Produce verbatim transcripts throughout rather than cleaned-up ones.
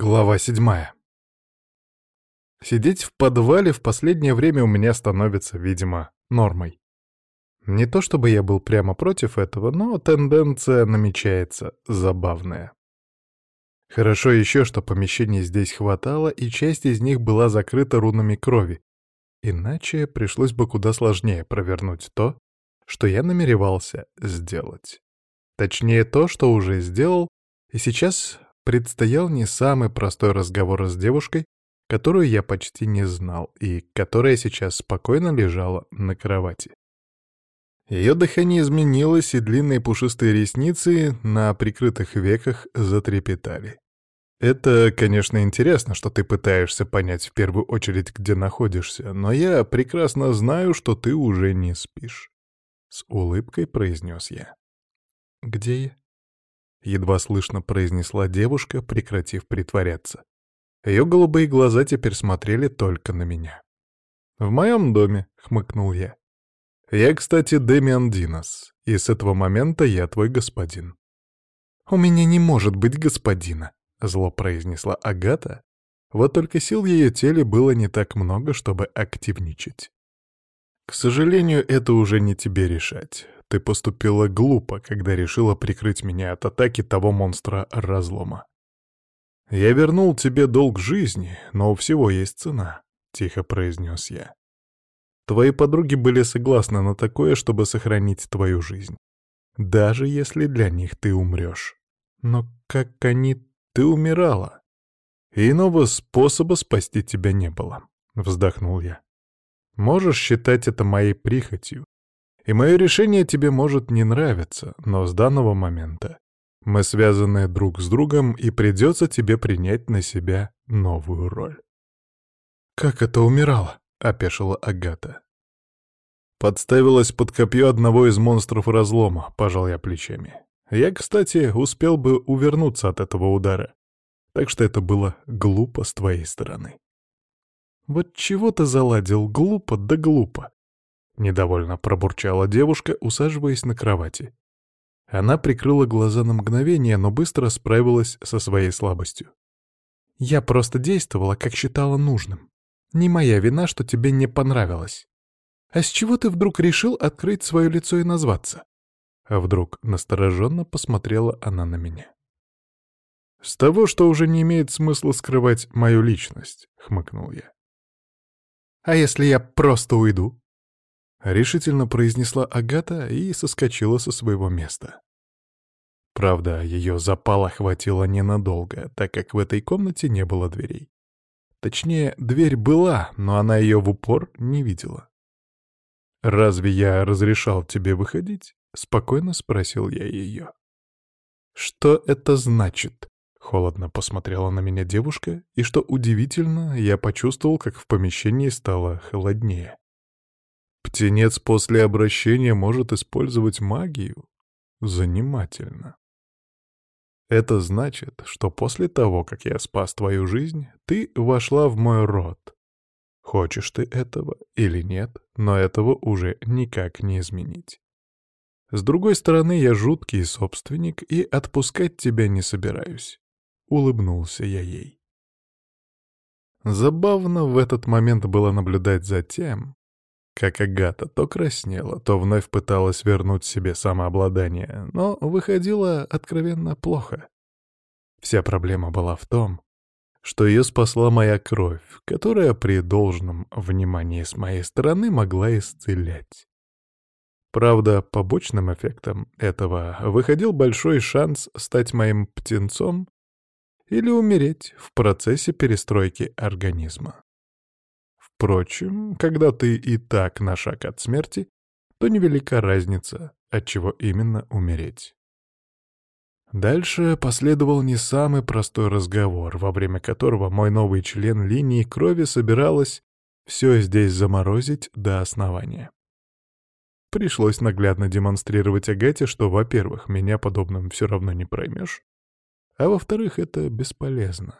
Глава седьмая. Сидеть в подвале в последнее время у меня становится, видимо, нормой. Не то чтобы я был прямо против этого, но тенденция намечается забавная. Хорошо еще, что помещений здесь хватало, и часть из них была закрыта рунами крови. Иначе пришлось бы куда сложнее провернуть то, что я намеревался сделать. Точнее, то, что уже сделал, и сейчас предстоял не самый простой разговор с девушкой, которую я почти не знал и которая сейчас спокойно лежала на кровати. Ее дыхание изменилось, и длинные пушистые ресницы на прикрытых веках затрепетали. Это, конечно, интересно, что ты пытаешься понять в первую очередь, где находишься, но я прекрасно знаю, что ты уже не спишь. С улыбкой произнес я. «Где я?» — едва слышно произнесла девушка, прекратив притворяться. Ее голубые глаза теперь смотрели только на меня. «В моем доме», — хмыкнул я. «Я, кстати, Демиан Динос, и с этого момента я твой господин». «У меня не может быть господина», — зло произнесла Агата. Вот только сил в ее теле было не так много, чтобы активничать. «К сожалению, это уже не тебе решать. Ты поступила глупо, когда решила прикрыть меня от атаки того монстра разлома. Я вернул тебе долг жизни, но у всего есть цена», — тихо произнес я. «Твои подруги были согласны на такое, чтобы сохранить твою жизнь. Даже если для них ты умрешь. Но как они... ты умирала. И иного способа спасти тебя не было», — вздохнул я. «Можешь считать это моей прихотью. И мое решение тебе может не нравиться, но с данного момента мы связаны друг с другом, и придется тебе принять на себя новую роль». «Как это умирала?» — опешила Агата. «Подставилась под копье одного из монстров разлома», — пожал я плечами. «Я, кстати, успел бы увернуться от этого удара, так что это было глупо с твоей стороны». «Вот чего ты заладил? Глупо да глупо!» — недовольно пробурчала девушка, усаживаясь на кровати. Она прикрыла глаза на мгновение, но быстро справилась со своей слабостью. «Я просто действовала, как считала нужным. Не моя вина, что тебе не понравилось. А с чего ты вдруг решил открыть свое лицо и назваться?» А вдруг настороженно посмотрела она на меня. «С того, что уже не имеет смысла скрывать мою личность», — хмыкнул я. «А если я просто уйду?» — решительно произнесла Агата и соскочила со своего места. Правда, ее запала хватило ненадолго, так как в этой комнате не было дверей. Точнее, дверь была, но она ее в упор не видела. «Разве я разрешал тебе выходить?» — спокойно спросил я ее. «Что это значит?» — холодно посмотрела на меня девушка, и, что удивительно, я почувствовал, как в помещении стало холоднее. «Птенец после обращения может использовать магию? Занимательно. Это значит, что после того, как я спас твою жизнь, ты вошла в мой род. Хочешь ты этого или нет, но этого уже никак не изменить. С другой стороны, я жуткий собственник и отпускать тебя не собираюсь», — улыбнулся я ей. Забавно в этот момент было наблюдать за тем, как Агата то краснела, то вновь пыталась вернуть себе самообладание, но выходило откровенно плохо. Вся проблема была в том, что ее спасла моя кровь, которая при должном внимании с моей стороны могла исцелять. Правда, побочным эффектом этого выходил большой шанс стать моим птенцом или умереть в процессе перестройки организма. Впрочем, когда ты и так на шаг от смерти, то невелика разница, от чего именно умереть. Дальше последовал не самый простой разговор, во время которого мой новый член линии крови собиралась все здесь заморозить до основания. Пришлось наглядно демонстрировать Агате, что, во-первых, меня подобным все равно не проймешь, а во-вторых, это бесполезно.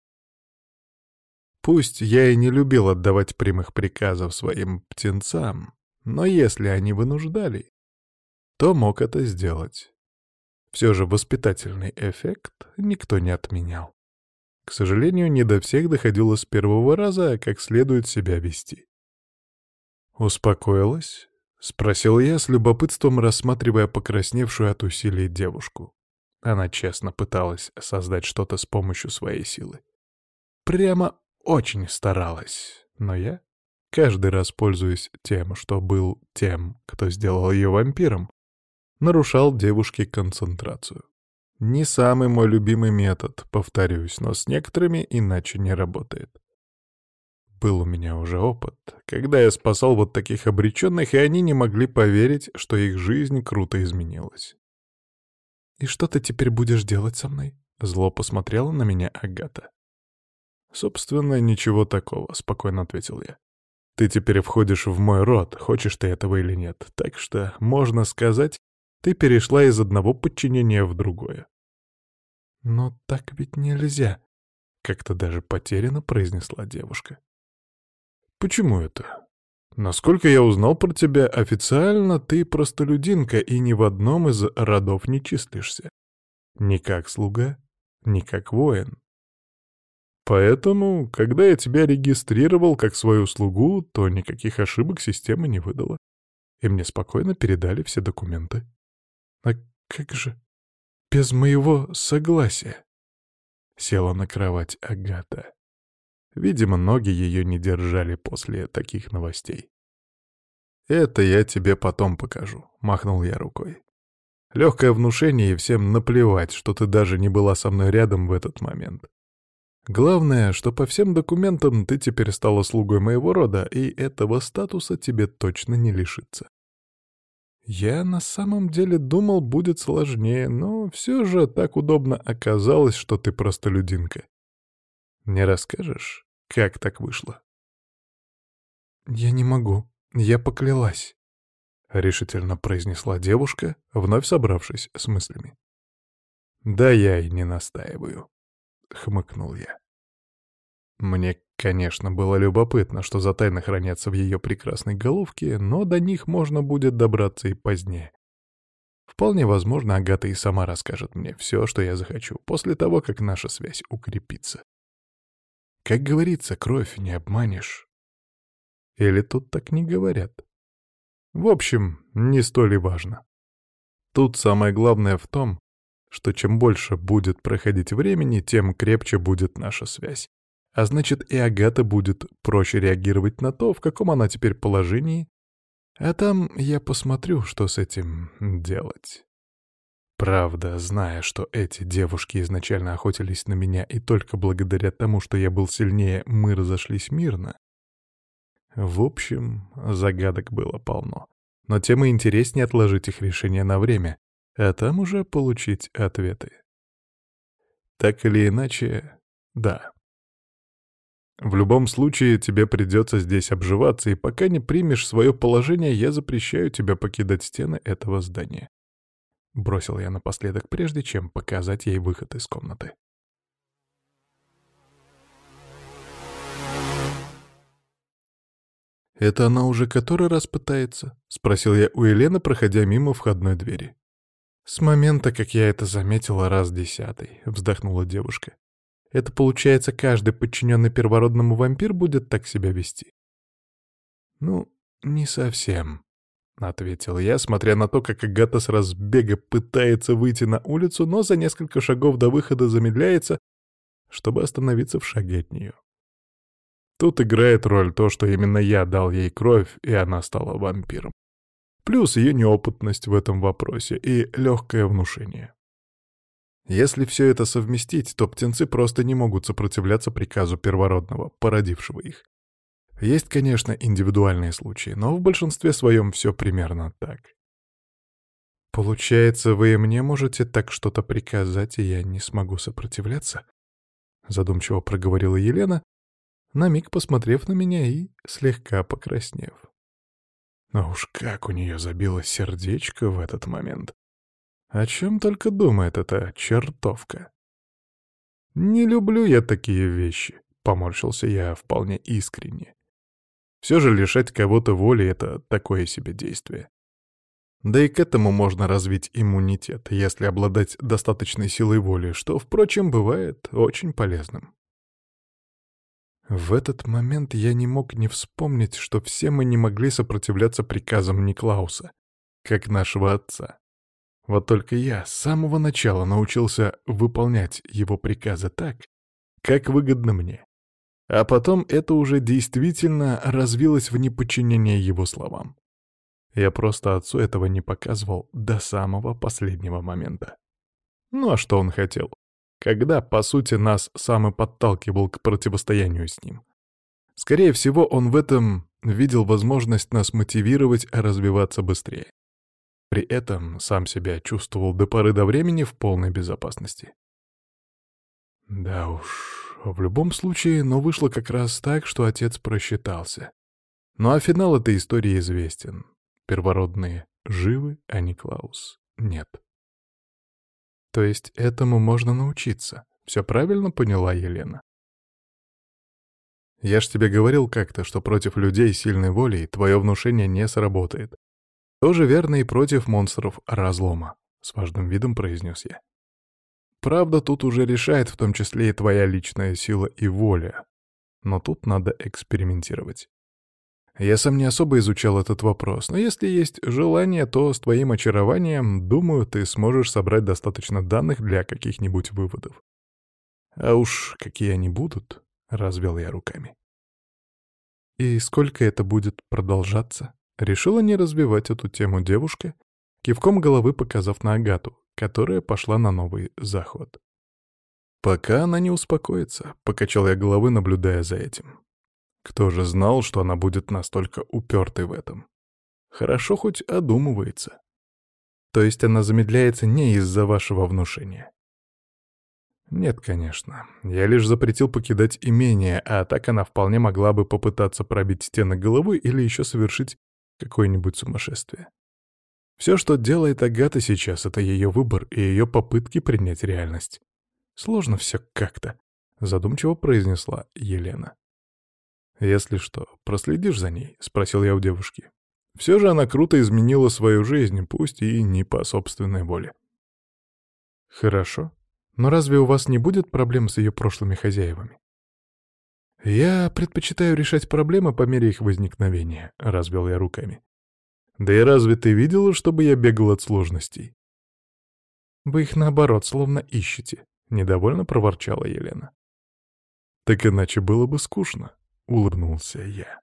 Пусть я и не любил отдавать прямых приказов своим птенцам, но если они вынуждали, то мог это сделать. Все же воспитательный эффект никто не отменял. К сожалению, не до всех доходило с первого раза, как следует себя вести. «Успокоилась?» — спросил я с любопытством, рассматривая покрасневшую от усилий девушку. Она честно пыталась создать что-то с помощью своей силы. Прямо очень старалась, но я, каждый раз пользуясь тем, что был тем, кто сделал ее вампиром, нарушал девушке концентрацию. Не самый мой любимый метод, повторюсь, но с некоторыми иначе не работает. Был у меня уже опыт, когда я спасал вот таких обреченных, и они не могли поверить, что их жизнь круто изменилась. «И что ты теперь будешь делать со мной?» — зло посмотрела на меня Агата. «Собственно, ничего такого», — спокойно ответил я. «Ты теперь входишь в мой род, хочешь ты этого или нет, так что, можно сказать, ты перешла из одного подчинения в другое». «Но так ведь нельзя», — как-то даже потерянно произнесла девушка. «Почему это? Насколько я узнал про тебя, официально ты простолюдинка и ни в одном из родов не числишься. Ни как слуга, ни как воин. Поэтому, когда я тебя регистрировал как свою слугу, то никаких ошибок система не выдала. И мне спокойно передали все документы». «А как же без моего согласия?» Села на кровать Агата. Видимо, ноги ее не держали после таких новостей. «Это я тебе потом покажу», — махнул я рукой. «Легкое внушение, и всем наплевать, что ты даже не была со мной рядом в этот момент. Главное, что по всем документам ты теперь стала слугой моего рода, и этого статуса тебе точно не лишиться». Я на самом деле думал, будет сложнее, но все же так удобно оказалось, что ты простолюдинка. Не расскажешь, как так вышло? «Я не могу, я поклялась», — решительно произнесла девушка, вновь собравшись с мыслями. «Да я и не настаиваю», — хмыкнул я. Мне, конечно, было любопытно, что за тайны хранятся в ее прекрасной головке, но до них можно будет добраться и позднее. Вполне возможно, Агата и сама расскажет мне все, что я захочу, после того, как наша связь укрепится. Как говорится, кровь не обманешь. Или тут так не говорят? В общем, не столь и важно. Тут самое главное в том, что чем больше будет проходить времени, тем крепче будет наша связь. А значит, и Агата будет проще реагировать на то, в каком она теперь положении. А там я посмотрю, что с этим делать. Правда, зная, что эти девушки изначально охотились на меня, и только благодаря тому, что я был сильнее, мы разошлись мирно. В общем, загадок было полно. Но тем и интереснее отложить их решение на время, а там уже получить ответы. Так или иначе, да. В любом случае, тебе придется здесь обживаться, и пока не примешь свое положение, я запрещаю тебе покидать стены этого здания. Бросил я напоследок, прежде чем показать ей выход из комнаты. «Это она уже который раз пытается?» — спросил я у Елены, проходя мимо входной двери. «С момента, как я это заметила, раз десятый», — вздохнула девушка. «Это получается, каждый подчиненный первородному вампир будет так себя вести?» «Ну, не совсем», — ответил я, смотря на то, как Агата с разбега пытается выйти на улицу, но за несколько шагов до выхода замедляется, чтобы остановиться в шаге от нее. Тут играет роль то, что именно я дал ей кровь, и она стала вампиром. Плюс ее неопытность в этом вопросе и легкое внушение. Если все это совместить, то птенцы просто не могут сопротивляться приказу первородного, породившего их. Есть, конечно, индивидуальные случаи, но в большинстве своем все примерно так. «Получается, вы и мне можете так что-то приказать, и я не смогу сопротивляться?» Задумчиво проговорила Елена, на миг посмотрев на меня и слегка покраснев. А уж как у нее забилось сердечко в этот момент. О чем только думает эта чертовка. «Не люблю я такие вещи», — поморщился я вполне искренне. Все же лишать кого-то воли — это такое себе действие. Да и к этому можно развить иммунитет, если обладать достаточной силой воли, что, впрочем, бывает очень полезным. В этот момент я не мог не вспомнить, что все мы не могли сопротивляться приказам Никлауса, как нашего отца. Вот только я с самого начала научился выполнять его приказы так, как выгодно мне. А потом это уже действительно развилось в неподчинение его словам. Я просто отцу этого не показывал до самого последнего момента. Ну а что он хотел? Когда, по сути, нас сам и подталкивал к противостоянию с ним. Скорее всего, он в этом видел возможность нас мотивировать развиваться быстрее. При этом сам себя чувствовал до поры до времени в полной безопасности. Да уж, в любом случае, но вышло как раз так, что отец просчитался. Ну а финал этой истории известен. Первородные живы, а Никлаус нет. То есть этому можно научиться. Все правильно поняла Елена? Я ж тебе говорил как-то, что против людей сильной волей твое внушение не сработает. Тоже верно и против монстров разлома, с важным видом произнес я. Правда, тут уже решает в том числе и твоя личная сила и воля. Но тут надо экспериментировать. Я сам не особо изучал этот вопрос, но если есть желание, то с твоим очарованием, думаю, ты сможешь собрать достаточно данных для каких-нибудь выводов. А уж какие они будут, развел я руками. И сколько это будет продолжаться? Решила не развивать эту тему девушка, кивком головы показав на Агату, которая пошла на новый заход. «Пока она не успокоится», — покачал я головы, наблюдая за этим. Кто же знал, что она будет настолько упертой в этом? Хорошо хоть одумывается. То есть она замедляется не из-за вашего внушения? Нет, конечно. Я лишь запретил покидать имение, а так она вполне могла бы попытаться пробить стены головы или еще совершить какое-нибудь сумасшествие. Все, что делает Агата сейчас, это ее выбор и ее попытки принять реальность. Сложно все как-то, задумчиво произнесла Елена. «Если что, проследишь за ней?» — спросил я у девушки. Все же она круто изменила свою жизнь, пусть и не по собственной воле. «Хорошо. Но разве у вас не будет проблем с ее прошлыми хозяевами?» «Я предпочитаю решать проблемы по мере их возникновения», — развел я руками. «Да и разве ты видела, чтобы я бегал от сложностей?» «Вы их, наоборот, словно ищете», — недовольно проворчала Елена. «Так иначе было бы скучно», — улыбнулся я.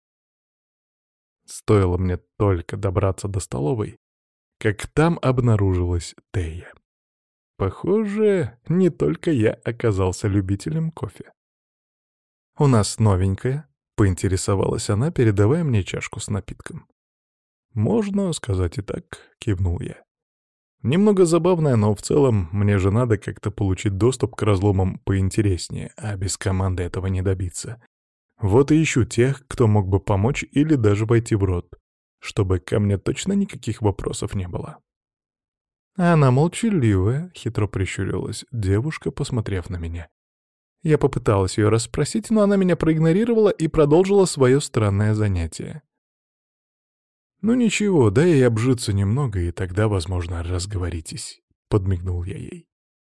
Стоило мне только добраться до столовой, как там обнаружилась Тея. Похоже, не только я оказался любителем кофе. «У нас новенькое», — поинтересовалась она, передавая мне чашку с напитком. «Можно сказать и так», — кивнул я. «Немного забавное, но в целом мне же надо как-то получить доступ к разломам поинтереснее, а без команды этого не добиться. Вот и ищу тех, кто мог бы помочь или даже войти в рот, чтобы ко мне точно никаких вопросов не было». «Она молчаливая», — хитро прищурилась девушка, посмотрев на меня. Я попыталась ее расспросить, но она меня проигнорировала и продолжила свое странное занятие. «Ну ничего, дай ей обжиться немного, и тогда, возможно, разговоритесь», — подмигнул я ей.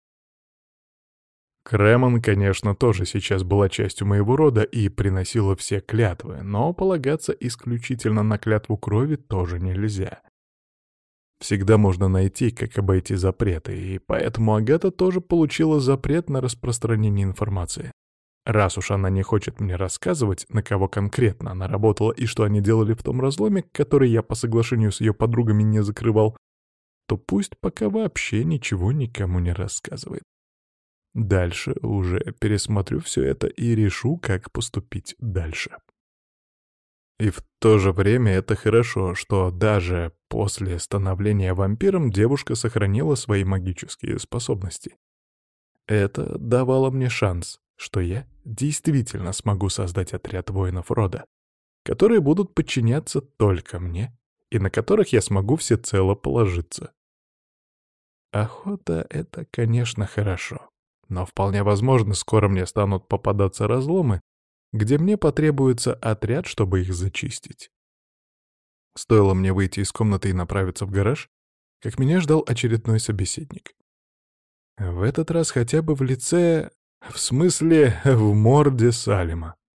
Кремон, конечно, тоже сейчас была частью моего рода и приносила все клятвы, но полагаться исключительно на клятву крови тоже нельзя. Всегда можно найти, как обойти запреты, и поэтому Агата тоже получила запрет на распространение информации. Раз уж она не хочет мне рассказывать, на кого конкретно она работала и что они делали в том разломе, который я по соглашению с ее подругами не закрывал, то пусть пока вообще ничего никому не рассказывает. Дальше уже пересмотрю все это и решу, как поступить дальше. И в то же время это хорошо, что даже после становления вампиром девушка сохранила свои магические способности. Это давало мне шанс, что я действительно смогу создать отряд воинов рода, которые будут подчиняться только мне и на которых я смогу всецело положиться. Охота — это, конечно, хорошо, но вполне возможно, скоро мне станут попадаться разломы, где мне потребуется отряд, чтобы их зачистить. Стоило мне выйти из комнаты и направиться в гараж, как меня ждал очередной собеседник. В этот раз хотя бы в лице, в смысле, в морде Салима.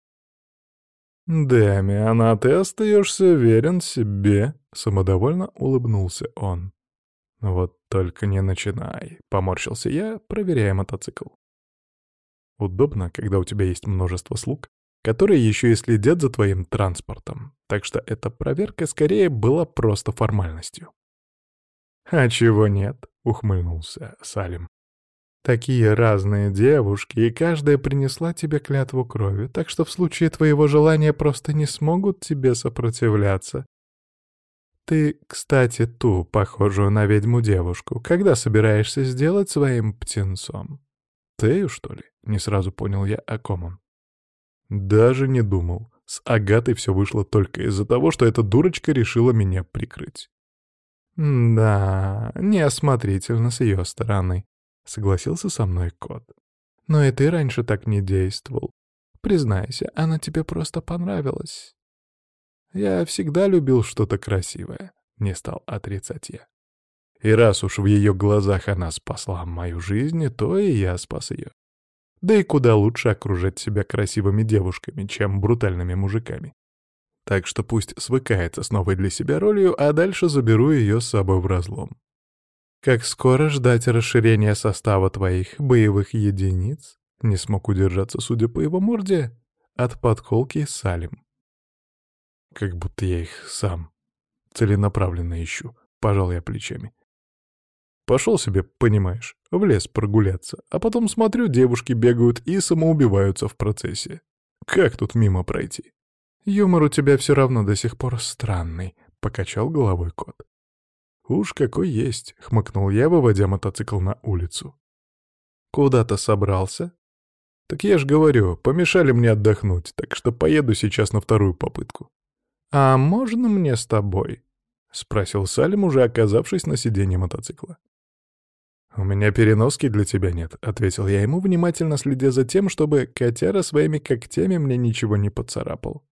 «Дэмиан, а ты остаешься верен себе», — самодовольно улыбнулся он. «Вот только не начинай», — поморщился я, проверяя мотоцикл. Удобно, когда у тебя есть множество слуг, которые еще и следят за твоим транспортом, так что эта проверка скорее была просто формальностью. «А чего нет?» — ухмыльнулся Салим. «Такие разные девушки, и каждая принесла тебе клятву крови, так что в случае твоего желания просто не смогут тебе сопротивляться. Ты, кстати, ту, похожую на ведьму девушку, когда собираешься сделать своим птенцом?» «Тею, что ли?» — не сразу понял я, о ком он. Даже не думал. С Агатой все вышло только из-за того, что эта дурочка решила меня прикрыть. «Да, неосмотрительно с ее стороны», — согласился со мной кот. «Но и ты раньше так не действовал. Признайся, она тебе просто понравилась». «Я всегда любил что-то красивое», — не стал отрицать я. И раз уж в ее глазах она спасла мою жизнь, то и я спас ее. Да и куда лучше окружать себя красивыми девушками, чем брутальными мужиками. Так что пусть свыкается с новой для себя ролью, а дальше заберу ее с собой в разлом. «Как скоро ждать расширения состава твоих боевых единиц?» Не смог удержаться, судя по его морде, от подколки Салим. Как будто я их сам целенаправленно ищу, пожал я плечами. Пошел себе, понимаешь, в лес прогуляться, а потом смотрю, девушки бегают и самоубиваются в процессе. Как тут мимо пройти? Юмор у тебя все равно до сих пор странный, покачал головой кот. Уж какой есть, хмыкнул я, выводя мотоцикл на улицу. Куда-то собрался? Так я ж говорю, помешали мне отдохнуть, так что поеду сейчас на вторую попытку. А можно мне с тобой? Спросил Салим, уже оказавшись на сиденье мотоцикла. «У меня переноски для тебя нет», — ответил я ему, внимательно следя за тем, чтобы котяра своими когтями мне ничего не поцарапал.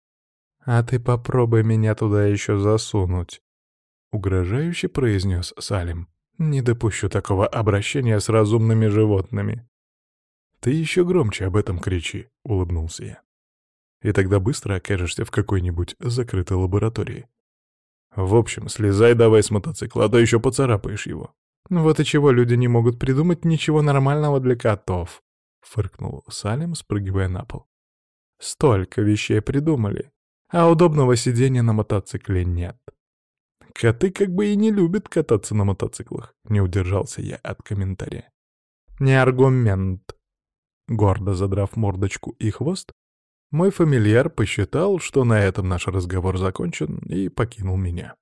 «А ты попробуй меня туда еще засунуть», — угрожающе произнес Салим. «Не допущу такого обращения с разумными животными». «Ты еще громче об этом кричи», — улыбнулся я. «И тогда быстро окажешься в какой-нибудь закрытой лаборатории. В общем, слезай давай с мотоцикла, а то еще поцарапаешь его». «Вот и чего люди не могут придумать ничего нормального для котов», — фыркнул Салим, спрыгивая на пол. «Столько вещей придумали, а удобного сидения на мотоцикле нет». «Коты как бы и не любят кататься на мотоциклах», — не удержался я от комментария. «Не аргумент». Гордо задрав мордочку и хвост, мой фамильяр посчитал, что на этом наш разговор закончен, и покинул меня.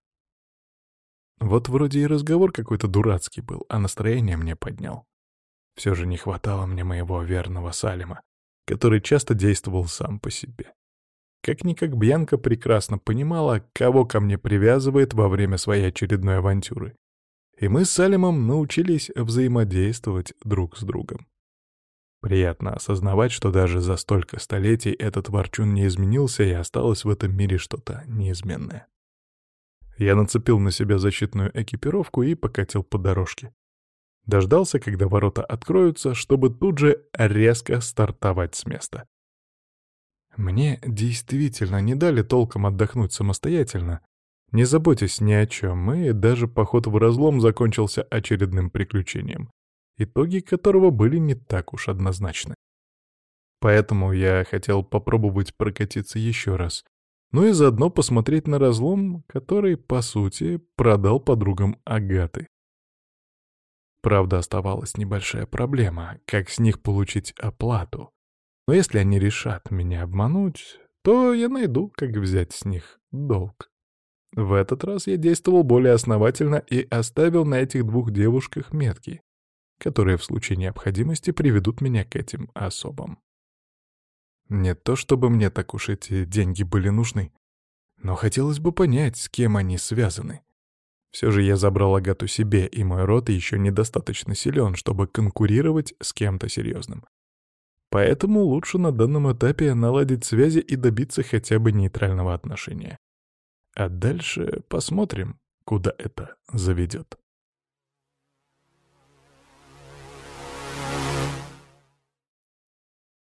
Вот вроде и разговор какой-то дурацкий был, а настроение мне поднял. Все же не хватало мне моего верного Салима, который часто действовал сам по себе. Как-никак Бьянка прекрасно понимала, кого ко мне привязывает во время своей очередной авантюры. И мы с Салимом научились взаимодействовать друг с другом. Приятно осознавать, что даже за столько столетий этот ворчун не изменился и осталось в этом мире что-то неизменное. Я нацепил на себя защитную экипировку и покатил по дорожке. Дождался, когда ворота откроются, чтобы тут же резко стартовать с места. Мне действительно не дали толком отдохнуть самостоятельно, не заботясь ни о чем, и даже поход в разлом закончился очередным приключением, итоги которого были не так уж однозначны. Поэтому я хотел попробовать прокатиться еще раз, ну и заодно посмотреть на разлом, который, по сути, продал подругам Агаты. Правда, оставалась небольшая проблема, как с них получить оплату. Но если они решат меня обмануть, то я найду, как взять с них долг. В этот раз я действовал более основательно и оставил на этих двух девушках метки, которые в случае необходимости приведут меня к этим особам. Не то чтобы мне так уж эти деньги были нужны, но хотелось бы понять, с кем они связаны. Все же я забрал Агату себе, и мой род еще недостаточно силен, чтобы конкурировать с кем-то серьезным. Поэтому лучше на данном этапе наладить связи и добиться хотя бы нейтрального отношения. А дальше посмотрим, куда это заведет.